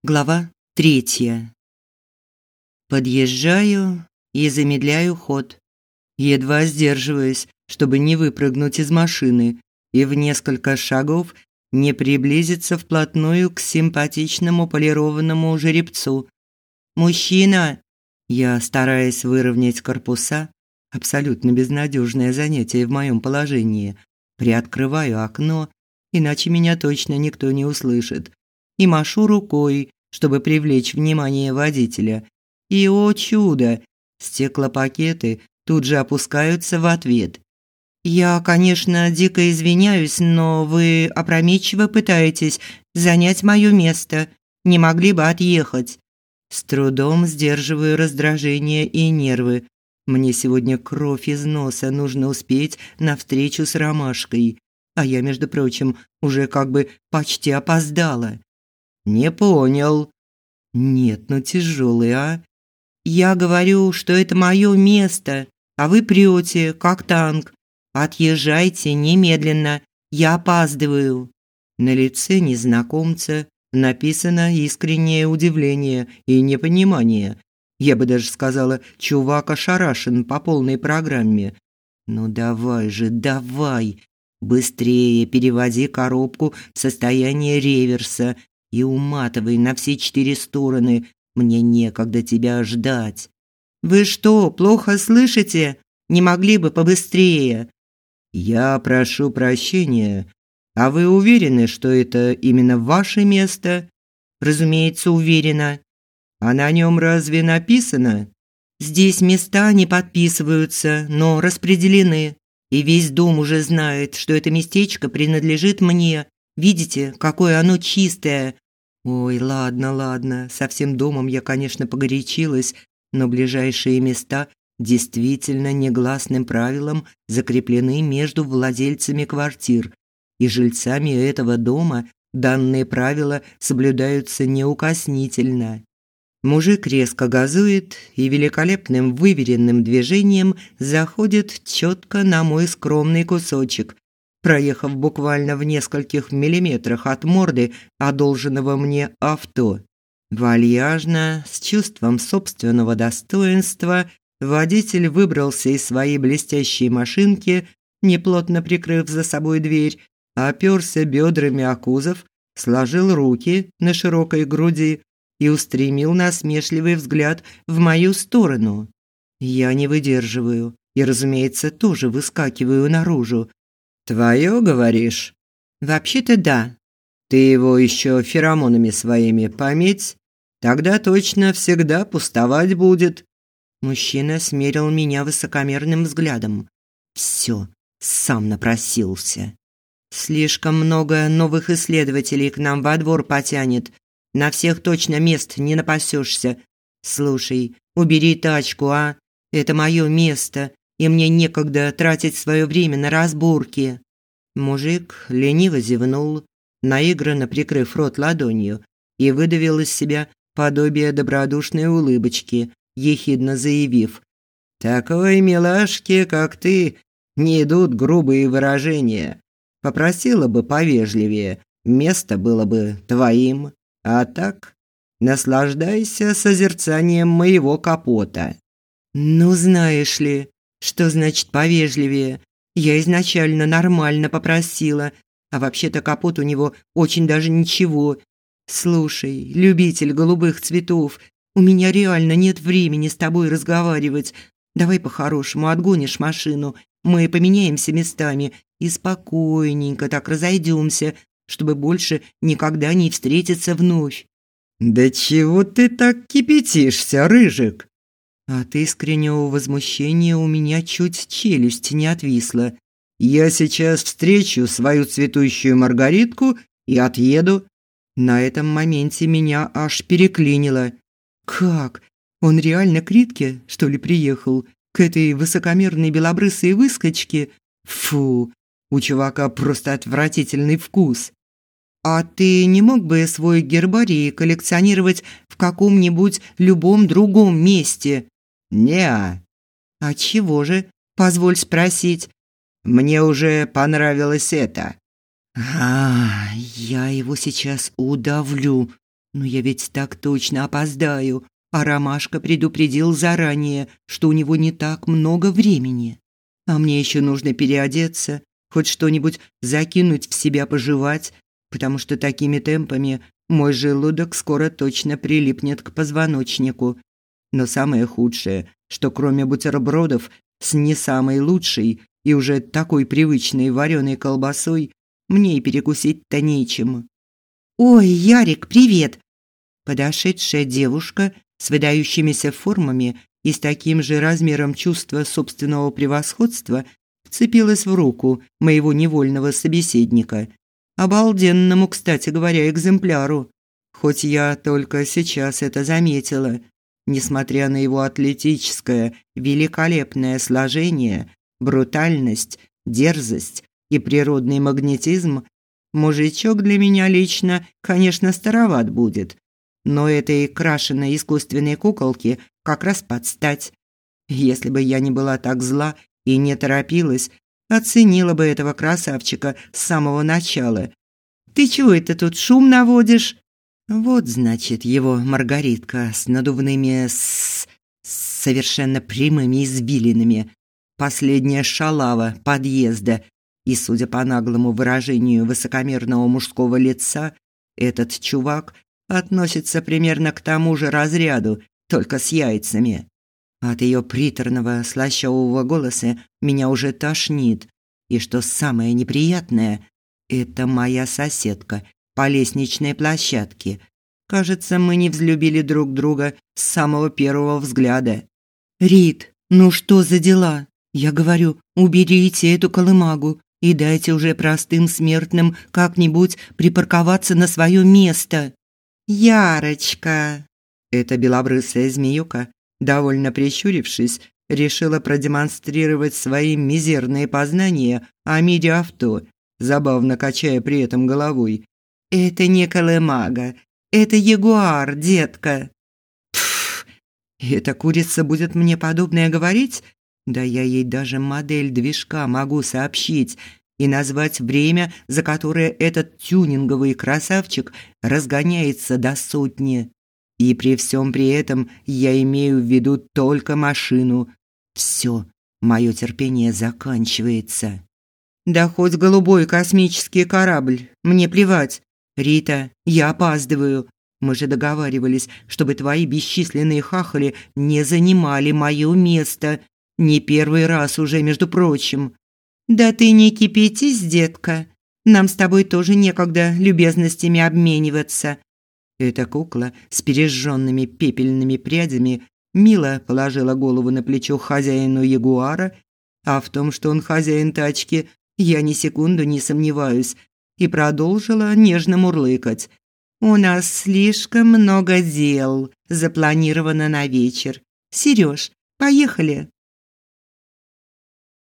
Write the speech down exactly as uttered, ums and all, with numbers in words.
Глава третья. Подъезжаю и замедляю ход, едва сдерживаясь, чтобы не выпрыгнуть из машины и в несколько шагов не приблизиться вплотную к симпатичному полированному жеребцу. «Мужчина!» Я, стараясь выровнять корпуса, абсолютно безнадежное занятие в моем положении, приоткрываю окно, иначе меня точно никто не услышит, и машу рукой, чтобы привлечь внимание водителя. И, о чудо, стеклопакеты тут же опускаются в ответ. «Я, конечно, дико извиняюсь, но вы опрометчиво пытаетесь занять мое место. Не могли бы отъехать?» С трудом сдерживаю раздражение и нервы. Мне сегодня кровь из носа, нужно успеть на встречу с Ромашкой. А я, между прочим, уже как бы почти опоздала. «Не понял». «Нет, ну тяжелый, а?» «Я говорю, что это мое место, а вы прете, как танк. Отъезжайте немедленно, я опаздываю». На лице незнакомца написано искреннее удивление и непонимание. Я бы даже сказала, чувак ошарашен по полной программе. «Ну давай же, давай, быстрее переводи коробку в состояние реверса и уматывай на все четыре стороны. Мне некогда тебя ждать». «Вы что, плохо слышите? Не могли бы побыстрее?» «Я прошу прощения. А вы уверены, что это именно ваше место?» «Разумеется, уверена». «А на нем разве написано?» «Здесь места не подписываются, но распределены. И весь дом уже знает, что это местечко принадлежит мне. Видите, какое оно чистое?» Ой, ладно, ладно, со всем домом я, конечно, погорячилась, но ближайшие места действительно негласным правилом закреплены между владельцами квартир, и жильцами этого дома данные правила соблюдаются неукоснительно. Мужик резко газует и великолепным выверенным движением заходит четко на мой скромный кусочек, проехав буквально в нескольких миллиметрах от морды одолженного мне авто. Вальяжно, с чувством собственного достоинства, водитель выбрался из своей блестящей машинки, неплотно прикрыв за собой дверь, оперся бедрами о кузов, сложил руки на широкой груди и устремил насмешливый взгляд в мою сторону. Я не выдерживаю и, разумеется, тоже выскакиваю наружу. «Твое, говоришь?» «Вообще-то да». «Ты его еще феромонами своими пометь, тогда точно всегда пустовать будет». Мужчина смерил меня высокомерным взглядом. «Все, сам напросился. Слишком много новых исследователей к нам во двор потянет. На всех точно мест не напасешься. Слушай, убери тачку, а? Это мое место, и мне некогда тратить свое время на разборки». Мужик лениво зевнул, наигранно прикрыв рот ладонью, и выдавил из себя подобие добродушной улыбочки, ехидно заявив: «Такой милашке, как ты, не идут грубые выражения. Попросила бы повежливее, место было бы твоим, а так наслаждайся созерцанием моего капота». «Ну, знаешь ли, что значит повежливее? Я изначально нормально попросила, а вообще-то капот у него очень даже ничего. Слушай, любитель голубых цветов, у меня реально нет времени с тобой разговаривать. Давай по-хорошему отгонишь машину, мы поменяемся местами и спокойненько так разойдемся, чтобы больше никогда не встретиться вновь». «Да чего ты так кипятишься, Рыжик?» От искреннего возмущения у меня чуть челюсть не отвисла. «Я сейчас встречу свою цветущую Маргаритку и отъеду». На этом моменте меня аж переклинило. Как? Он реально к Ритке, что ли, приехал? К этой высокомерной белобрысой выскочке? Фу, у чувака просто отвратительный вкус. «А ты не мог бы свой гербарий коллекционировать в каком-нибудь любом другом месте?» «Не-а». «А чего же? Позволь спросить». «Мне уже понравилось это». «А, я его сейчас удавлю. Но я ведь так точно опоздаю, а Ромашка предупредил заранее, что у него не так много времени. А мне еще нужно переодеться, хоть что-нибудь закинуть в себя пожевать, потому что такими темпами мой желудок скоро точно прилипнет к позвоночнику. Но самое худшее, что кроме бутербродов с не самой лучшей и уже такой привычной вареной колбасой, мне и перекусить-то нечем. «Ой, Ярик, привет!» Подошедшая девушка с выдающимися формами и с таким же размером чувства собственного превосходства вцепилась в руку моего невольного собеседника. Обалденному, кстати говоря, экземпляру. Хоть я только сейчас это заметила. Несмотря на его атлетическое, великолепное сложение, брутальность, дерзость и природный магнетизм, мужичок для меня лично, конечно, староват будет. Но этой крашеной искусственной куколке как раз подстать. Если бы я не была так зла и не торопилась, оценила бы этого красавчика с самого начала. «Ты чего это тут шум наводишь?» Вот, значит, его Маргаритка с надувными с... с совершенно прямыми извилинами. Последняя шалава подъезда. И, судя по наглому выражению высокомерного мужского лица, этот чувак относится примерно к тому же разряду, только с яйцами. От ее приторного слащавого голоса меня уже тошнит. И что самое неприятное, это моя соседка по лестничной площадке. Кажется, мы не взлюбили друг друга с самого первого взгляда. «Рит, ну что за дела? Я говорю, уберите эту колымагу и дайте уже простым смертным как-нибудь припарковаться на свое место». «Ярочка!» Эта белобрысая змеюка, довольно прищурившись, решила продемонстрировать свои мизерные познания о мире авто, забавно качая при этом головой. «Это не колымага, это ягуар, детка». Пф, эта курица будет мне подобное говорить? Да я ей даже модель движка могу сообщить и назвать время, за которое этот тюнинговый красавчик разгоняется до сотни. И при всем при этом я имею в виду только машину. Все, мое терпение заканчивается. Да хоть голубой космический корабль, мне плевать. Рита, я опаздываю. Мы же договаривались, чтобы твои бесчисленные хахали не занимали мое место. Не первый раз уже, между прочим. Да ты не кипятись, детка. Нам с тобой тоже некогда любезностями обмениваться. Эта кукла с пережженными пепельными прядями мило положила голову на плечо хозяину ягуара, а в том, что он хозяин тачки, я ни секунду не сомневаюсь, и продолжила нежно мурлыкать. «У нас слишком много дел запланировано на вечер. Серёж, поехали!»